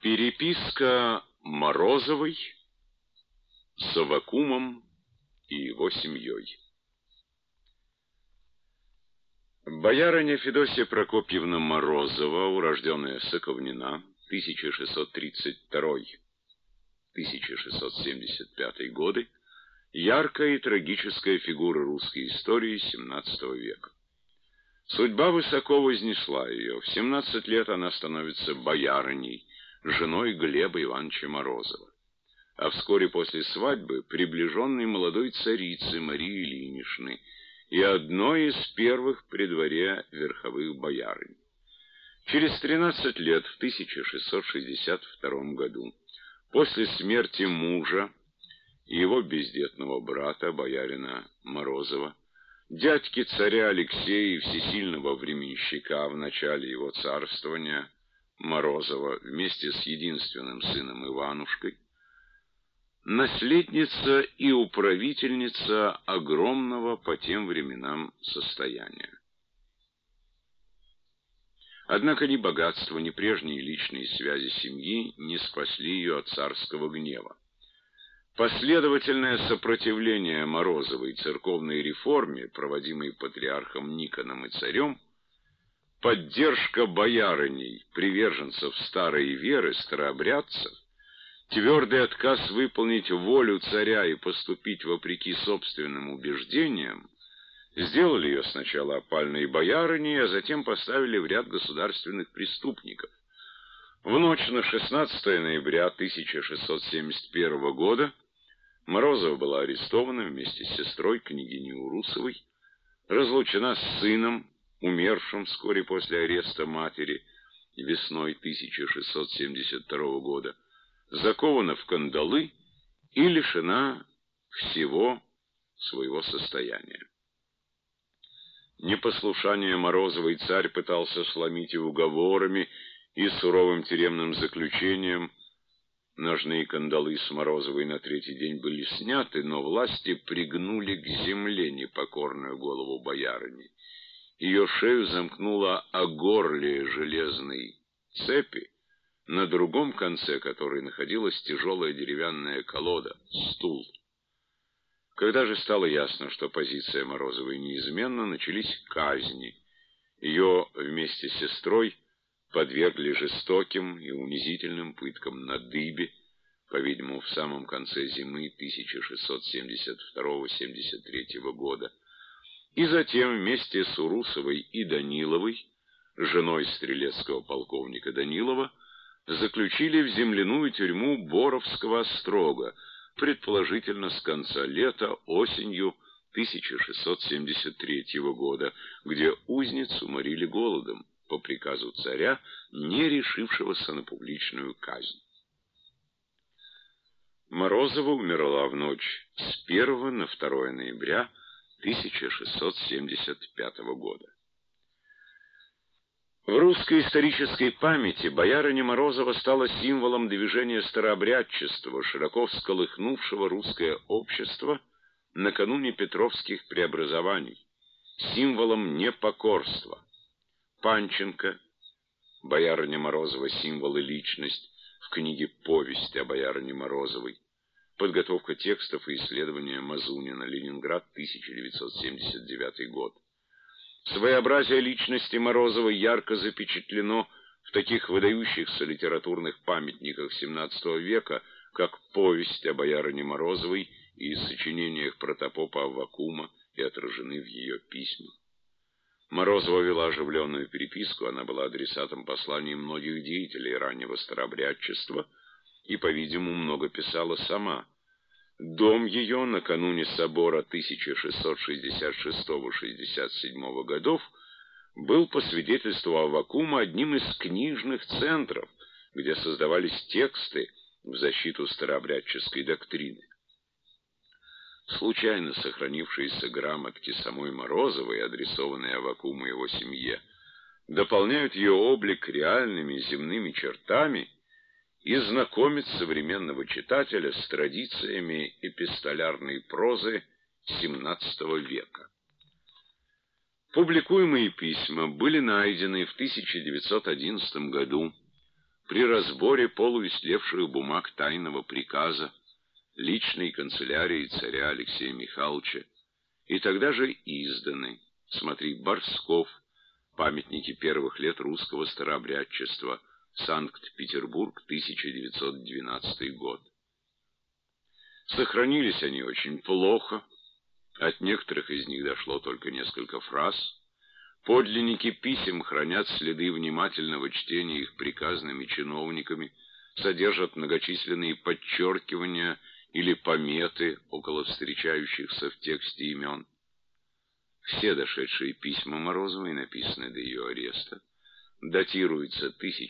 Переписка Морозовой с Аввакумом и его семьей. Боярыня Федосья Прокопьевна Морозова, урожденная Соковнина, 1632-1675 годы, яркая и трагическая фигура русской истории XVII века. Судьба высоко вознесла ее. В 17 лет она становится боярыней, женой Глеба Ивановича Морозова, а вскоре после свадьбы приближенной молодой царицы Марии Ильиничны и одной из первых при дворе верховых боярынь. Через 13 лет, в 1662 году, после смерти мужа и его бездетного брата, боярина Морозова, дядьки царя Алексея и всесильного временщика в начале его царствования Морозова вместе с единственным сыном Иванушкой, наследница и управительница огромного по тем временам состояния. Однако ни богатство, ни прежние личные связи семьи не спасли ее от царского гнева. Последовательное сопротивление Морозовой церковной реформе, проводимой патриархом Никоном и царем, поддержка боярыней, приверженцев старой веры, старообрядцев, твердый отказ выполнить волю царя и поступить вопреки собственным убеждениям сделали ее сначала опальной боярыней, а затем поставили в ряд государственных преступников. В ночь на 16 ноября 1671 года Морозова была арестована вместе с сестрой, княгиней Урусовой, разлучена с сыном, умершим вскоре после ареста матери весной 1672 года, закована в кандалы и лишена всего своего состояния. Непослушание Морозовой царь пытался сломить и уговорами, и суровым тюремным заключением. Ножные кандалы с Морозовой на третий день были сняты, но власти пригнули к земле непокорную голову боярыни. Ее шею замкнула о горле железной цепи, на другом конце которой находилась тяжелая деревянная колода, стул. Когда же стало ясно, что позиция Морозовой неизменна, начались казни. Ее вместе с сестрой подвергли жестоким и унизительным пыткам на дыбе, по-видимому, в самом конце зимы 1672-73 года, и затем вместе с Урусовой и Даниловой, женой стрелецкого полковника Данилова, заключили в земляную тюрьму Боровского острога, предположительно с конца лета, осенью 1673 года, где узницу морили голодом по приказу царя, не решившегося на публичную казнь. Морозова умерла в ночь с 1 на 2 ноября 1675 года. В русской исторической памяти боярыня Морозова стала символом движения старообрядчества, широко всколыхнувшего русское общество накануне Петровских преобразований, символом непокорства. Панченко, боярыня Морозова, символ и личность, в книге «Повесть о боярине Морозовой», подготовка текстов и исследования Мазунина, Ленинград, 1979 год. Своеобразие личности Морозовой ярко запечатлено в таких выдающихся литературных памятниках XVII века, как «Повесть о боярине Морозовой» и сочинениях протопопа Аввакума, и отражены в ее письмах. Морозова вела оживленную переписку, она была адресатом посланий многих деятелей раннего старообрядчества и, по-видимому, много писала сама. Дом ее накануне собора 1666-67 годов был, по свидетельству Аввакума, одним из книжных центров, где создавались тексты в защиту старообрядческой доктрины. Случайно сохранившиеся грамотки самой Морозовой, адресованные Аввакуму и его семье, дополняют ее облик реальными земными чертами и знакомит современного читателя с традициями эпистолярной прозы XVII века. Публикуемые письма были найдены в 1911 году при разборе полуистлевших бумаг тайного приказа, личной канцелярии царя Алексея Михайловича, и тогда же изданы, смотри, Борсков, памятники первых лет русского старообрядчества, Санкт-Петербург, 1912 год. Сохранились они очень плохо, от некоторых из них дошло только несколько фраз. Подлинники писем хранят следы внимательного чтения их приказными чиновниками, содержат многочисленные подчеркивания или пометы около встречающихся в тексте имен. Все дошедшие письма Морозовой написаны до ее ареста, датируются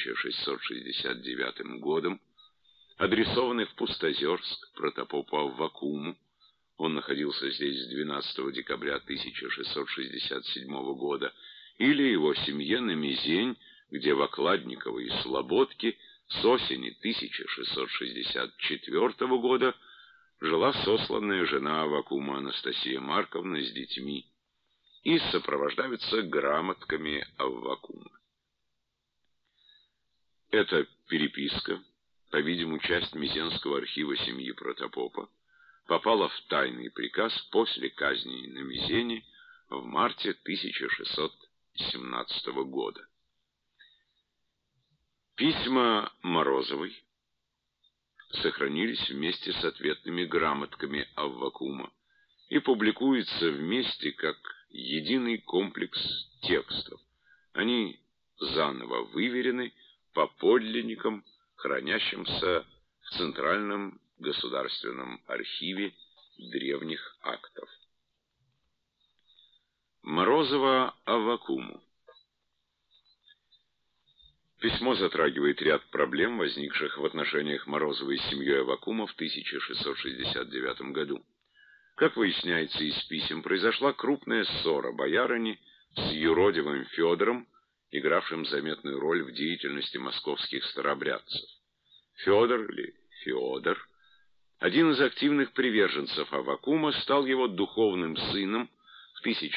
1669 годом, адресованы в Пустозерск протопопу Аввакуму. Он находился здесь с 12 декабря 1667 года, или его семье на Мизень, где в Окладниково и Слободке с осени 1664 года жила сосланная жена Аввакума Анастасия Марковна с детьми, и сопровождаются грамотками Аввакума. Эта переписка, по-видимому, часть Мезенского архива семьи протопопа, попала в тайный приказ после казни на Мезене в марте 1617 года. Письма Морозовой сохранились вместе с ответными грамотками Аввакума и публикуются вместе как единый комплекс текстов. Они заново выверены по подлинникам, хранящимся в Центральном государственном архиве древних актов. Морозова Аввакуму. Письмо затрагивает ряд проблем, возникших в отношениях Морозовой с семьей Аввакума в 1669 году. Как выясняется из писем, произошла крупная ссора боярыни с юродивым Федором, игравшим заметную роль в деятельности московских старообрядцев. Федор или Феодор, один из активных приверженцев Аввакума, стал его духовным сыном в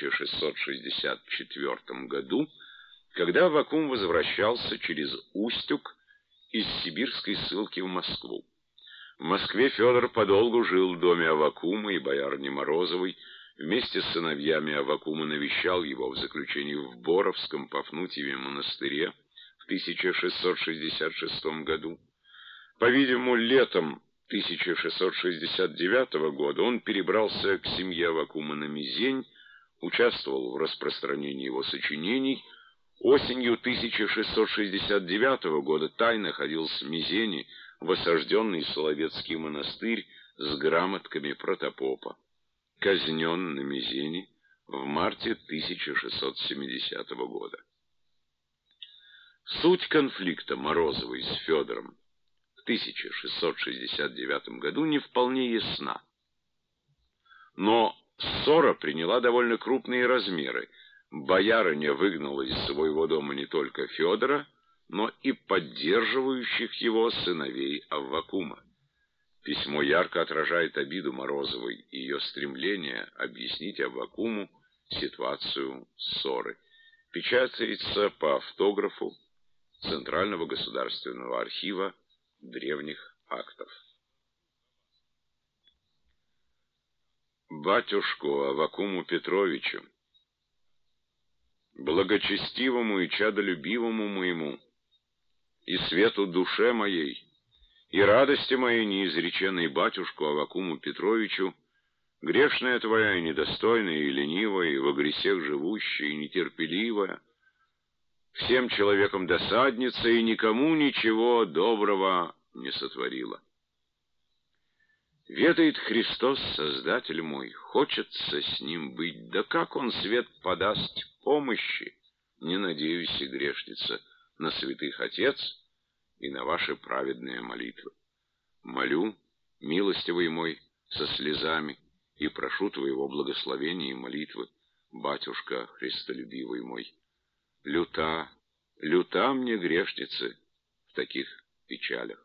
1664 году, когда Аввакум возвращался через Устюг из сибирской ссылки в Москву. В Москве Федор подолгу жил в доме Аввакума и боярни Морозовой, вместе с сыновьями Аввакума навещал его в заключении в Боровском Пафнутьеве монастыре в 1666 году. По-видимому, летом 1669 года он перебрался к семье Аввакума на Мизень, участвовал в распространении его сочинений. Осенью 1669 года тайно ходил с Мизени в осажденный Соловецкий монастырь с грамотками протопопа. Казнен на Мизени в марте 1670 года. Суть конфликта Морозовой с Федором в 1669 году не вполне ясна. Но ссора приняла довольно крупные размеры. Боярыня выгнала из своего дома не только Федора, но и поддерживающих его сыновей Аввакума. Письмо ярко отражает обиду Морозовой и ее стремление объяснить Аввакуму ситуацию ссоры. Печатается по автографу Центрального государственного архива древних актов. Батюшку Аввакуму Петровичу, благочестивому и чадолюбивому моему, и свету душе моей, и радости моей неизреченной батюшку Аввакуму Петровичу, грешная твоя и недостойная, и ленивая, и во грехах живущая, и нетерпеливая, всем человеком досадница, и никому ничего доброго не сотворила. Ведает Христос, Создатель мой, хочется с ним быть, да как он свет подаст помощи, не надеюсь и грешница, на святых Отец и на ваши праведные молитвы. Молю, милостивый мой, со слезами, и прошу твоего благословения и молитвы, батюшка христолюбивый мой. Люта мне, грешницы, в таких печалях.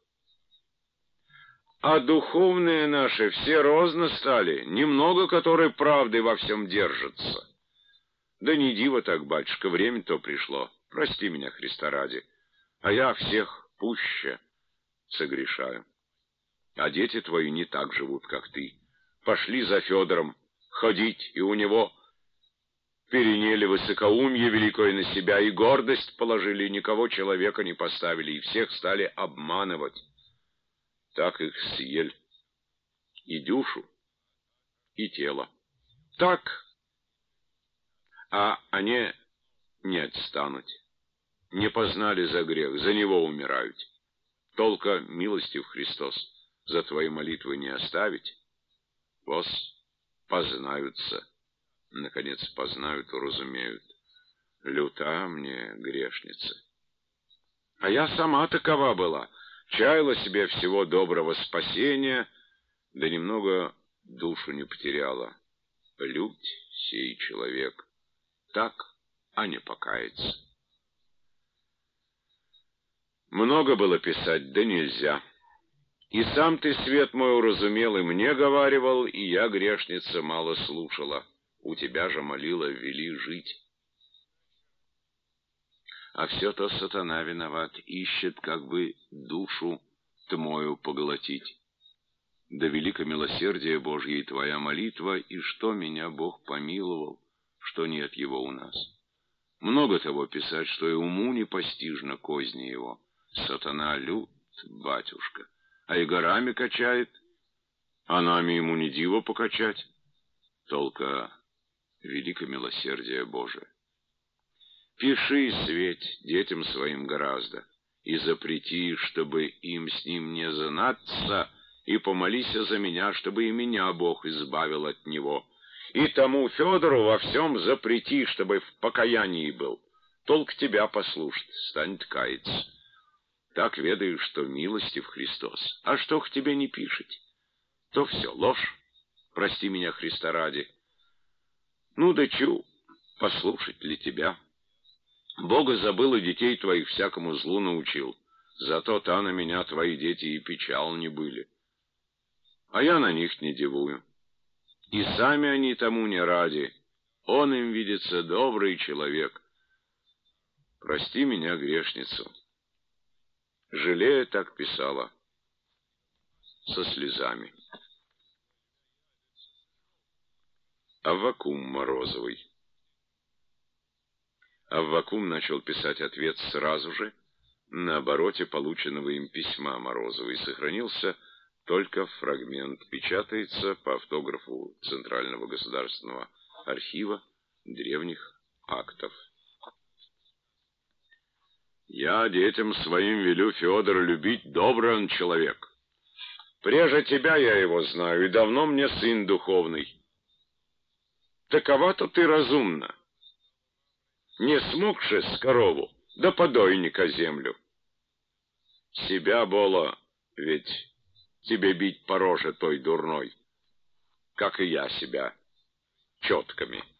А духовные наши все розно стали, немного которые правды во всем держатся. Да не диво так, батюшка, время то пришло, прости меня, Христа ради, а я всех пуще согрешаю. А дети твои не так живут, как ты. Пошли за Федором ходить, и у него переняли высокоумие великое на себя, и гордость положили, и никого человека не поставили, и всех стали обманывать. Так их съели и душу, и тело. Так, а они не отстанут. Не познали за грех, за него умирают. Толка милостив Христос за твои молитвы не оставить. Вос познаются, наконец познают, уразумеют. Люта мне грешница. А я сама такова была, чаяла себе всего доброго спасения, да немного душу не потеряла. Людь сей человек, так, а не покаяться. Много было писать, да нельзя. И сам ты, свет мой, уразумел, и мне говаривал, и я, грешница, мало слушала. У тебя же молила, вели жить. А все то сатана виноват, ищет, как бы душу тмою поглотить. Да велико милосердие Божье и твоя молитва, и что меня Бог помиловал, что нет его у нас. Много того писать, что и уму непостижно козни его. Сатана лют, батюшка, а и горами качает, а нами ему не диво покачать. Только велико милосердие Божие. Пиши, Светь, детям своим гораздо, и запрети, чтобы им с ним не занаться, и помолись за меня, чтобы и меня Бог избавил от него. И тому Федору во всем запрети, чтобы в покаянии был. Толк тебя послушать, станет каяться. Так ведаешь, что милостив Христос. А что к тебе не пишет, то все ложь. Прости меня, Христа ради. Ну да чу, послушать ли тебя? Бога забыл и детей твоих всякому злу научил. Зато та на меня твои дети и печал не были. А я на них не дивую. И сами они тому не ради. Он им видится добрый человек. Прости меня, грешницу. Жалея, так писала, со слезами. Аввакум Морозовый. Аввакум начал писать ответ сразу же, на обороте полученного им письма Морозовой. Сохранился только фрагмент. Печатается по автографу Центрального государственного архива древних актов. Я детям своим велю Федора любить, добрый он человек. Прежде тебя я его знаю, и давно мне сын духовный. Такова-то ты разумна. Не смогши с корову, да подойника землю. Себя, Бола, ведь тебе бить по роже той дурной, как и я себя, четками.